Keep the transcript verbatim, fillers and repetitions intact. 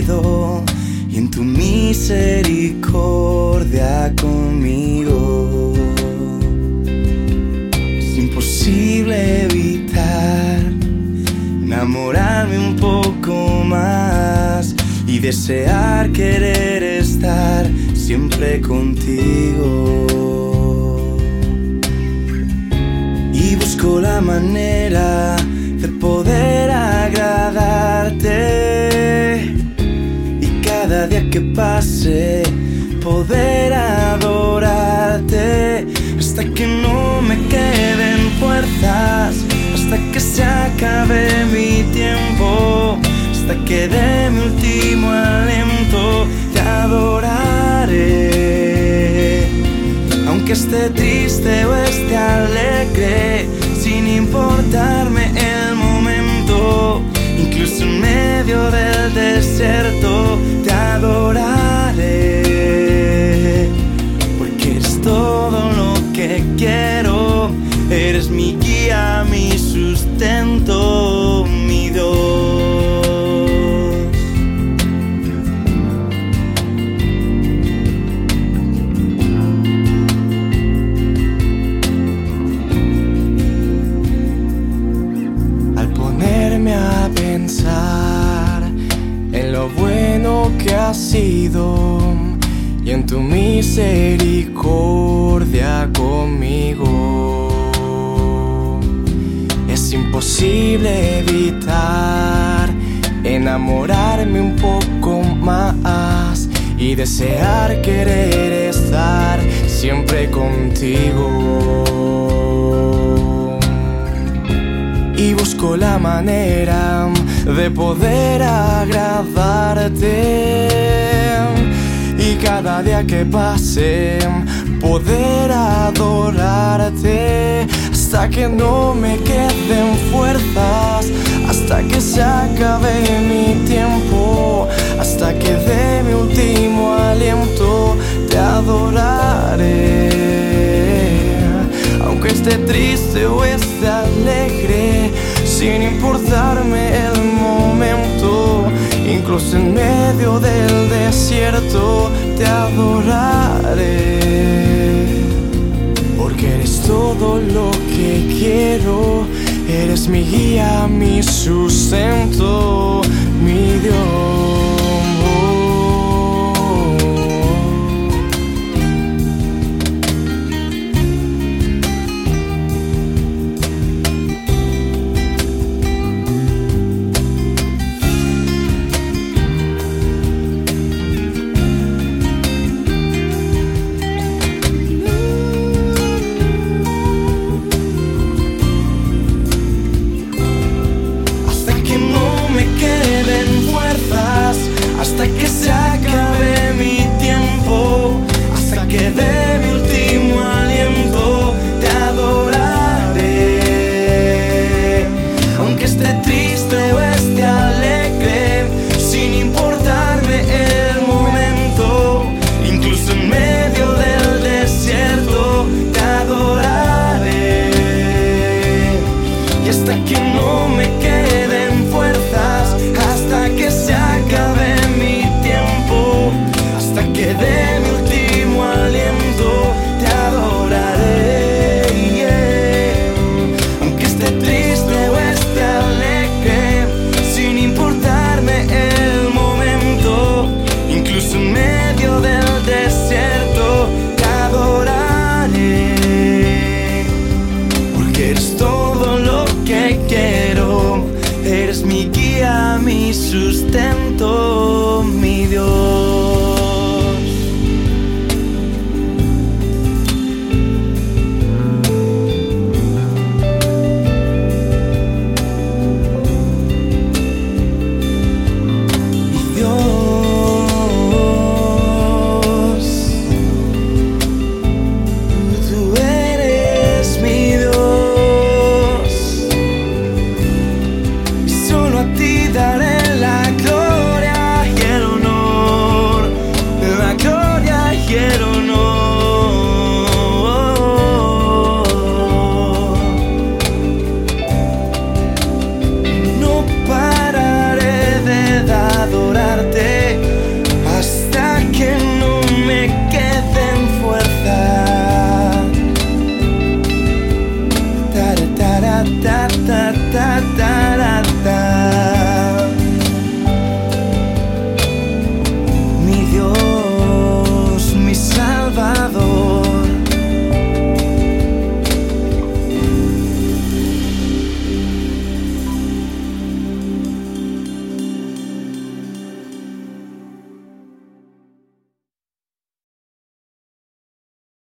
sido y en tu misericordia conmigo. Es imposible evitar enamorarme un poco más y desear querer estar siempre contigo. Y busco la manera de poder agradarte y cada día que pase poder adorarte hasta que no me queden fuerzas, hasta que se acabe mi tiempo, hasta que dé mi último aliento. Te adoraré, aunque esté triste o esté alegre, sin importarme el momento, incluso en medio del desierto. Te adoraré, porque eres todo lo que quiero. Eres mi guía, mi sustento, mi Dios. A pensar en lo bueno que has sido y en tu misericordia conmigo, es imposible evitar enamorarme un poco más y desear querer estar siempre contigo. Y busco la manera de poder agradarte y cada día que pase poder adorarte hasta que no me queden fuerzas, hasta que se acabe mi tiempo, hasta que dé mi último aliento. Te adoraré, aunque esté triste o esté alegre, sin importarme el momento, incluso en medio del desierto. Te adoraré, porque eres todo lo que quiero. Eres mi guía, mi sustento, mi Dios. Hasta que se acabe mi tiempo, hasta que dé mi último aliento. Te adoraré, aunque esté triste o esté alegre, sin importarme el momento, incluso en medio del desierto. Te adoraré, y hasta que no me queden fuerzas, hasta que se acabe que dé mi último aliento. Te adoraré, yeah. Aunque esté triste o esté alegre, sin importarme el momento, incluso en medio del desierto. Te adoraré, porque eres todo lo que quiero. Eres mi guía, mi sustento.